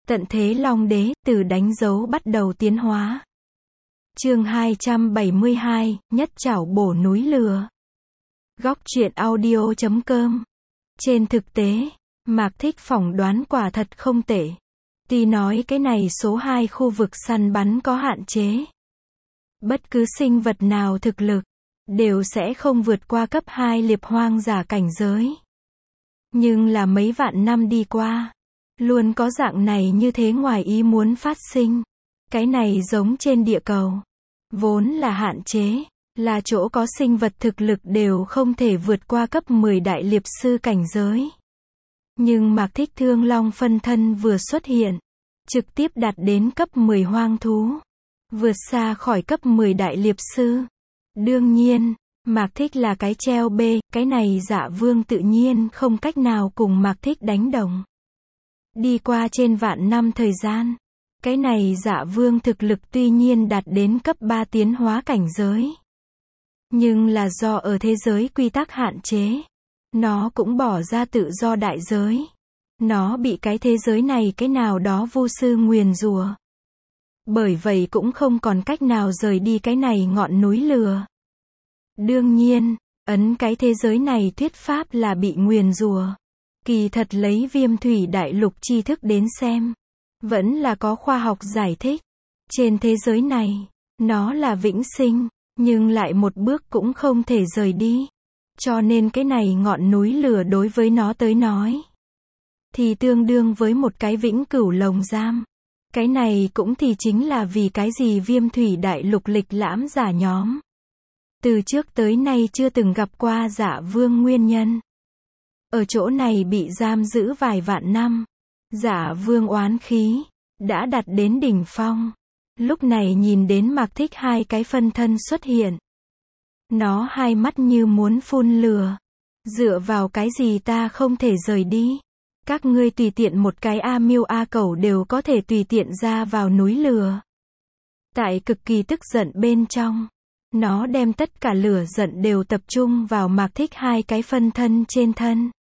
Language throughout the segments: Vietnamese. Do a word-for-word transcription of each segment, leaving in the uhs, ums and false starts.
Tận thế Long Đế, từ đánh dấu bắt đầu tiến hóa. Chương hai trăm bảy mươi hai, nhất trảo bổ núi lửa. Góc truyện audio chấm com. Trên thực tế, Mạc Thích phỏng đoán quả thật không tệ. Tuy nói cái này số hai khu vực săn bắn có hạn chế. Bất cứ sinh vật nào thực lực, đều sẽ không vượt qua cấp hai liệp hoang giả cảnh giới. Nhưng là mấy vạn năm đi qua, luôn có dạng này như thế ngoài ý muốn phát sinh. Cái này giống trên địa cầu. Vốn là hạn chế, là chỗ có sinh vật thực lực đều không thể vượt qua cấp mười đại liệp sư cảnh giới. Nhưng Mạc Thích Thương Long phân thân vừa xuất hiện, trực tiếp đạt đến cấp mười hoang thú. Vượt xa khỏi cấp mười đại liệp sư. Đương nhiên, Mạc Thích là cái treo bê, cái này Dạ Vương tự nhiên không cách nào cùng Mạc Thích đánh đồng. Đi qua trên vạn năm thời gian, cái này Dạ Vương thực lực tuy nhiên đạt đến cấp ba tiến hóa cảnh giới. Nhưng là do ở thế giới quy tắc hạn chế, nó cũng bỏ ra tự do đại giới. Nó bị cái thế giới này cái nào đó vu sư nguyền rủa. Bởi vậy cũng không còn cách nào rời đi cái này ngọn núi lửa. Đương nhiên, ấn cái thế giới này thuyết pháp là bị nguyền rủa. Kỳ thật lấy Viêm Thủy Đại Lục tri thức đến xem, vẫn là có khoa học giải thích. Trên thế giới này, nó là vĩnh sinh, nhưng lại một bước cũng không thể rời đi. Cho nên cái này ngọn núi lửa đối với nó tới nói, thì tương đương với một cái vĩnh cửu lồng giam. Cái này cũng thì chính là vì cái gì Viêm Thủy Đại Lục lịch lãm giả nhóm từ trước tới nay chưa từng gặp qua Dạ Vương nguyên nhân. Ở chỗ này bị giam giữ vài vạn năm, Dạ Vương oán khí đã đạt đến đỉnh phong. Lúc này nhìn đến Mạc Thích hai cái phân thân xuất hiện, nó hai mắt như muốn phun lửa. Dựa vào cái gì ta không thể rời đi? Các ngươi tùy tiện một cái A Miêu A Cẩu đều có thể tùy tiện ra vào núi lửa. Tại cực kỳ tức giận bên trong, nó đem tất cả lửa giận đều tập trung vào Mạc Thích hai cái phân thân trên thân.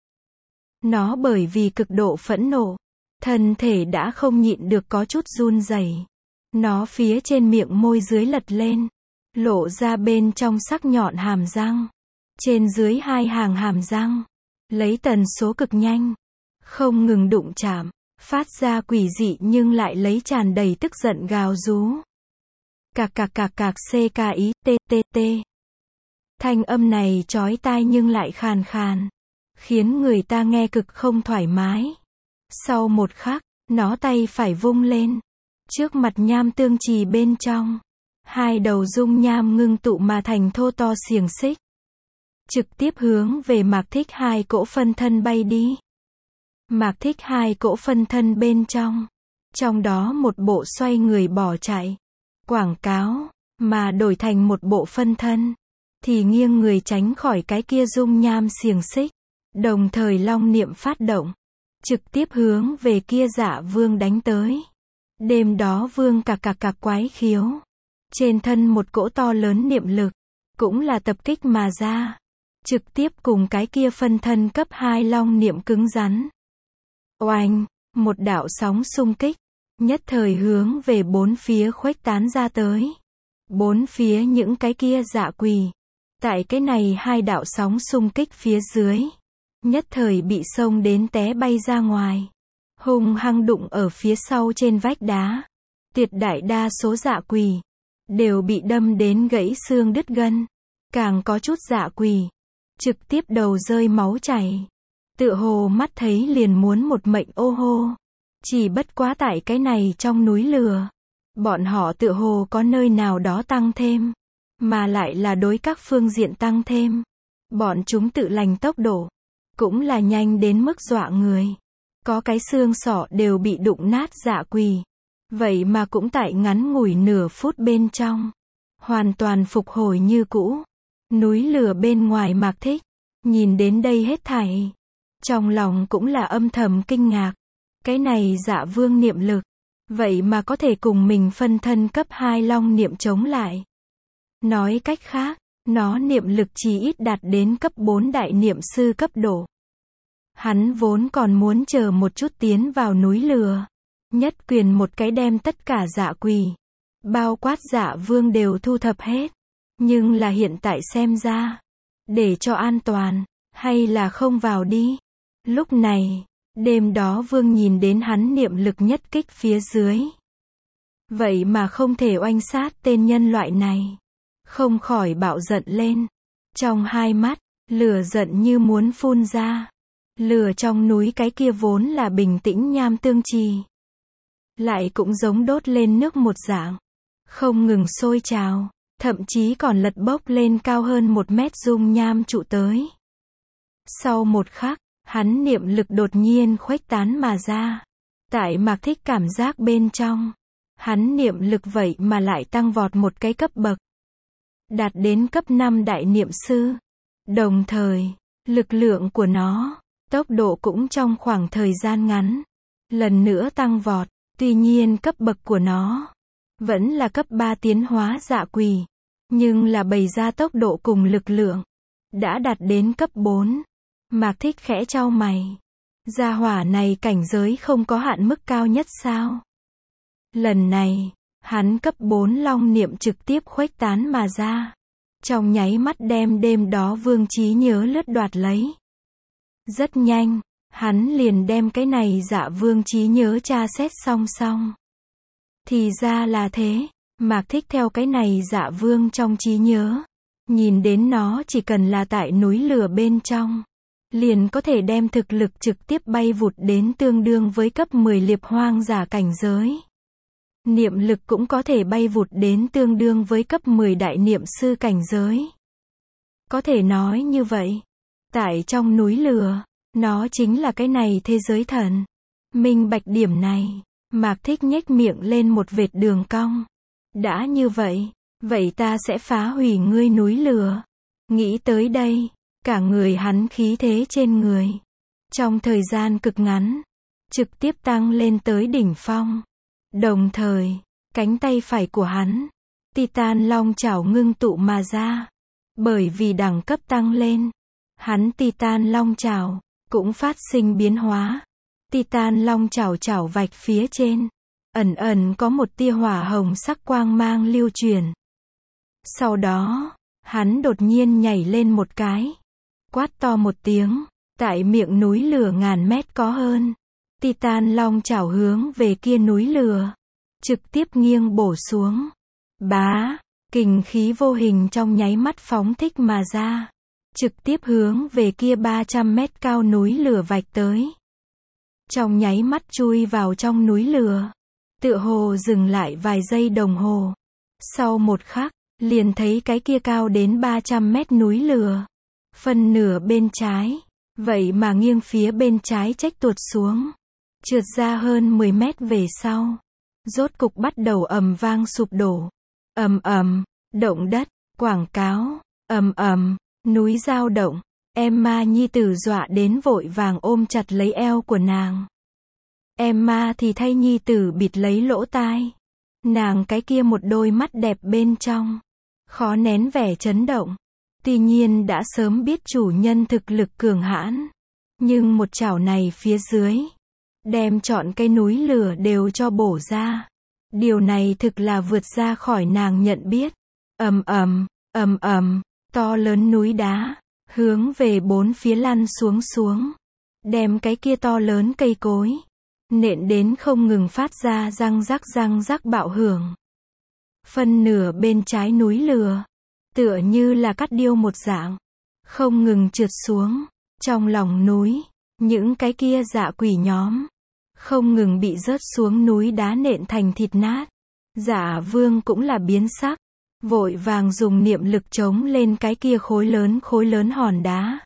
Nó bởi vì cực độ phẫn nộ, thân thể đã không nhịn được có chút run rẩy. Nó phía trên miệng môi dưới lật lên, lộ ra bên trong sắc nhọn hàm răng. Trên dưới hai hàng hàm răng, lấy tần số cực nhanh, không ngừng đụng chạm, phát ra quỷ dị nhưng lại lấy tràn đầy tức giận gào rú. Cạc cạc cạc cạc c k i t t t. Thanh âm này chói tai nhưng lại khàn khàn, khiến người ta nghe cực không thoải mái. Sau một khắc, nó tay phải vung lên, trước mặt nham tương trì bên trong, hai đầu dung nham ngưng tụ mà thành thô to xiềng xích, trực tiếp hướng về Mạc Thích hai cỗ phân thân bay đi. Mạc Thích hai cỗ phân thân bên trong, trong đó một bộ xoay người bỏ chạy, quảng cáo, mà đổi thành một bộ phân thân, thì nghiêng người tránh khỏi cái kia dung nham xiềng xích, đồng thời long niệm phát động, trực tiếp hướng về kia Dạ Vương đánh tới. Đêm đó Vương cạc cạc cạc quái khiếu, trên thân một cỗ to lớn niệm lực, cũng là tập kích mà ra, trực tiếp cùng cái kia phân thân cấp hai long niệm cứng rắn. Oanh, một đạo sóng xung kích, nhất thời hướng về bốn phía khuếch tán ra tới. Bốn phía những cái kia dạ quỷ, tại cái này hai đạo sóng xung kích phía dưới, nhất thời bị xông đến té bay ra ngoài, hung hăng đụng ở phía sau trên vách đá. Tuyệt đại đa số dạ quỷ đều bị đâm đến gãy xương đứt gân, càng có chút dạ quỷ trực tiếp đầu rơi máu chảy, tựa hồ mắt thấy liền muốn một mệnh ô hô. Chỉ bất quá tại cái này trong núi lửa, bọn họ tựa hồ có nơi nào đó tăng thêm, mà lại là đối các phương diện tăng thêm. Bọn chúng tự lành tốc độ cũng là nhanh đến mức dọa người. Có cái xương sọ đều bị đụng nát dạ quỷ, vậy mà cũng tại ngắn ngủi nửa phút bên trong, hoàn toàn phục hồi như cũ. Núi lửa bên ngoài Mạc Thích, nhìn đến đây hết thảy, trong lòng cũng là âm thầm kinh ngạc. Cái này Dạ Vương niệm lực, vậy mà có thể cùng mình phân thân cấp hai long niệm chống lại. Nói cách khác, nó niệm lực chỉ ít đạt đến cấp bốn đại niệm sư cấp độ. Hắn vốn còn muốn chờ một chút tiến vào núi lửa, Nhất quyền một cái đem tất cả Dạ Quỷ, bao quát Dạ Vương đều thu thập hết. Nhưng là hiện tại xem ra, để cho an toàn, hay là không vào đi. Lúc này, đêm đó Vương nhìn đến hắn niệm lực nhất kích phía dưới. Vậy mà không thể oanh sát tên nhân loại này. Không khỏi bạo giận lên. Trong hai mắt, lửa giận như muốn phun ra. Lửa trong núi cái kia vốn là bình tĩnh nham tương trì. Lại cũng giống đốt lên nước một dạng. Không ngừng sôi trào, thậm chí còn lật bốc lên cao hơn một mét dung nham trụ tới. Sau một khắc, hắn niệm lực đột nhiên khuếch tán mà ra. Tại Mạc Thích cảm giác bên trong, hắn niệm lực vậy mà lại tăng vọt một cái cấp bậc. Đạt đến cấp năm đại niệm sư. Đồng thời, lực lượng của nó, tốc độ cũng trong khoảng thời gian ngắn, lần nữa tăng vọt. Tuy nhiên cấp bậc của nó, vẫn là cấp ba tiến hóa Dạ Quỷ. Nhưng là bày ra tốc độ cùng lực lượng, đã đạt đến cấp bốn. Mạc Thích khẽ chau mày. Gia hỏa này cảnh giới không có hạn mức cao nhất sao? Lần này, hắn cấp bốn long niệm trực tiếp khuếch tán mà ra. Trong nháy mắt đem đêm đó vương trí nhớ lướt đoạt lấy. Rất nhanh, hắn liền đem cái này Dạ Vương trí nhớ tra xét song song. Thì ra là thế, Mạc Thích theo cái này Dạ Vương trong trí nhớ. Nhìn đến nó chỉ cần là tại núi lửa bên trong. Liền có thể đem thực lực trực tiếp bay vụt đến tương đương với cấp mười liệp hoang giả cảnh giới. Niệm lực cũng có thể bay vụt đến tương đương với cấp mười đại niệm sư cảnh giới. Có thể nói như vậy. Tại trong núi lửa, nó chính là cái này thế giới thần. Minh bạch điểm này, Mạc Thích nhếch miệng lên một vệt đường cong. Đã như vậy, vậy ta sẽ phá hủy ngươi núi lửa. Nghĩ tới đây, cả người hắn khí thế trên người. Trong thời gian cực ngắn, trực tiếp tăng lên tới đỉnh phong. Đồng thời, cánh tay phải của hắn, Titan Long chảo ngưng tụ mà ra. Bởi vì đẳng cấp tăng lên, hắn Titan Long chảo cũng phát sinh biến hóa. Titan Long chảo chảo vạch phía trên, ẩn ẩn có một tia hỏa hồng sắc quang mang lưu truyền. Sau đó, hắn đột nhiên nhảy lên một cái, quát to một tiếng, tại miệng núi lửa ngàn mét có hơn. Titan Long chảo hướng về kia núi lửa, trực tiếp nghiêng bổ xuống. Bá, kình khí vô hình trong nháy mắt phóng thích mà ra, trực tiếp hướng về kia ba trăm mét cao núi lửa vạch tới. Trong nháy mắt chui vào trong núi lửa, tựa hồ dừng lại vài giây đồng hồ. Sau một khắc, liền thấy cái kia cao đến ba trăm mét núi lửa, phần nửa bên trái, vậy mà nghiêng phía bên trái trách tuột xuống, trượt ra hơn mười mét về sau, rốt cục bắt đầu ầm vang sụp đổ. Ầm ầm, động đất, quảng cáo, ầm ầm, núi dao động. Emma nhi tử dọa đến vội vàng ôm chặt lấy eo của nàng. Emma thì thay nhi tử bịt lấy lỗ tai. Nàng cái kia một đôi mắt đẹp bên trong, khó nén vẻ chấn động. Tuy nhiên đã sớm biết chủ nhân thực lực cường hãn, nhưng một chảo này phía dưới, đem trọn cây núi lửa đều cho bổ ra. Điều này thực là vượt ra khỏi nàng nhận biết. Ầm ầm, ầm ầm, to lớn núi đá, hướng về bốn phía lăn xuống xuống. Đem cái kia to lớn cây cối, nện đến không ngừng phát ra răng rắc răng rắc bạo hưởng. Phân nửa bên trái núi lửa, tựa như là cắt điêu một dạng, không ngừng trượt xuống. Trong lòng núi, những cái kia dạ quỷ nhóm, không ngừng bị rớt xuống núi đá nện thành thịt nát. Dạ Vương cũng là biến sắc, vội vàng dùng niệm lực chống lên cái kia khối lớn khối lớn hòn đá.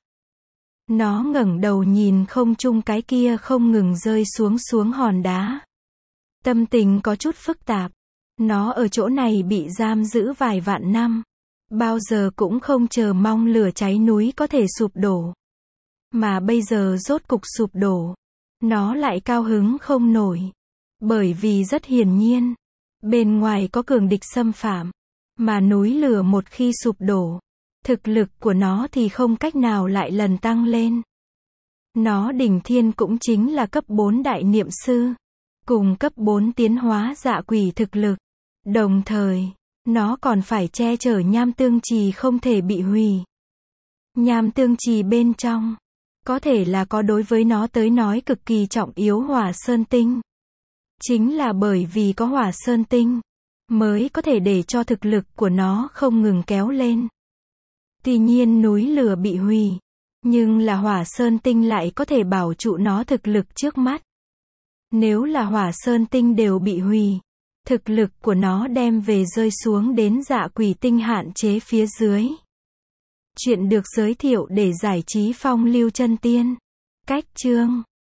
Nó ngẩng đầu nhìn không trung cái kia không ngừng rơi xuống xuống hòn đá. Tâm tình có chút phức tạp. Nó ở chỗ này bị giam giữ vài vạn năm, bao giờ cũng không chờ mong lửa cháy núi có thể sụp đổ. Mà bây giờ rốt cục sụp đổ, nó lại cao hứng không nổi. Bởi vì rất hiển nhiên, bên ngoài có cường địch xâm phạm, mà núi lửa một khi sụp đổ, thực lực của nó thì không cách nào lại lần tăng lên. Nó đỉnh thiên cũng chính là cấp bốn đại niệm sư. cùng cấp bốn tiến hóa dạ quỷ thực lực. Đồng thời, nó còn phải che chở nham tương trì không thể bị hủy. Nham tương trì bên trong, có thể là có đối với nó tới nói cực kỳ trọng yếu hỏa sơn tinh. Chính là bởi vì có hỏa sơn tinh, mới có thể để cho thực lực của nó không ngừng kéo lên. Tuy nhiên núi lửa bị hủy, nhưng là hỏa sơn tinh lại có thể bảo trụ nó thực lực trước mắt. Nếu là hỏa sơn tinh đều bị hủy, thực lực của nó đem về rơi xuống đến dạ quỷ tinh hạn chế phía dưới. Chuyện được giới thiệu để giải trí phong lưu chân tiên. Cách chương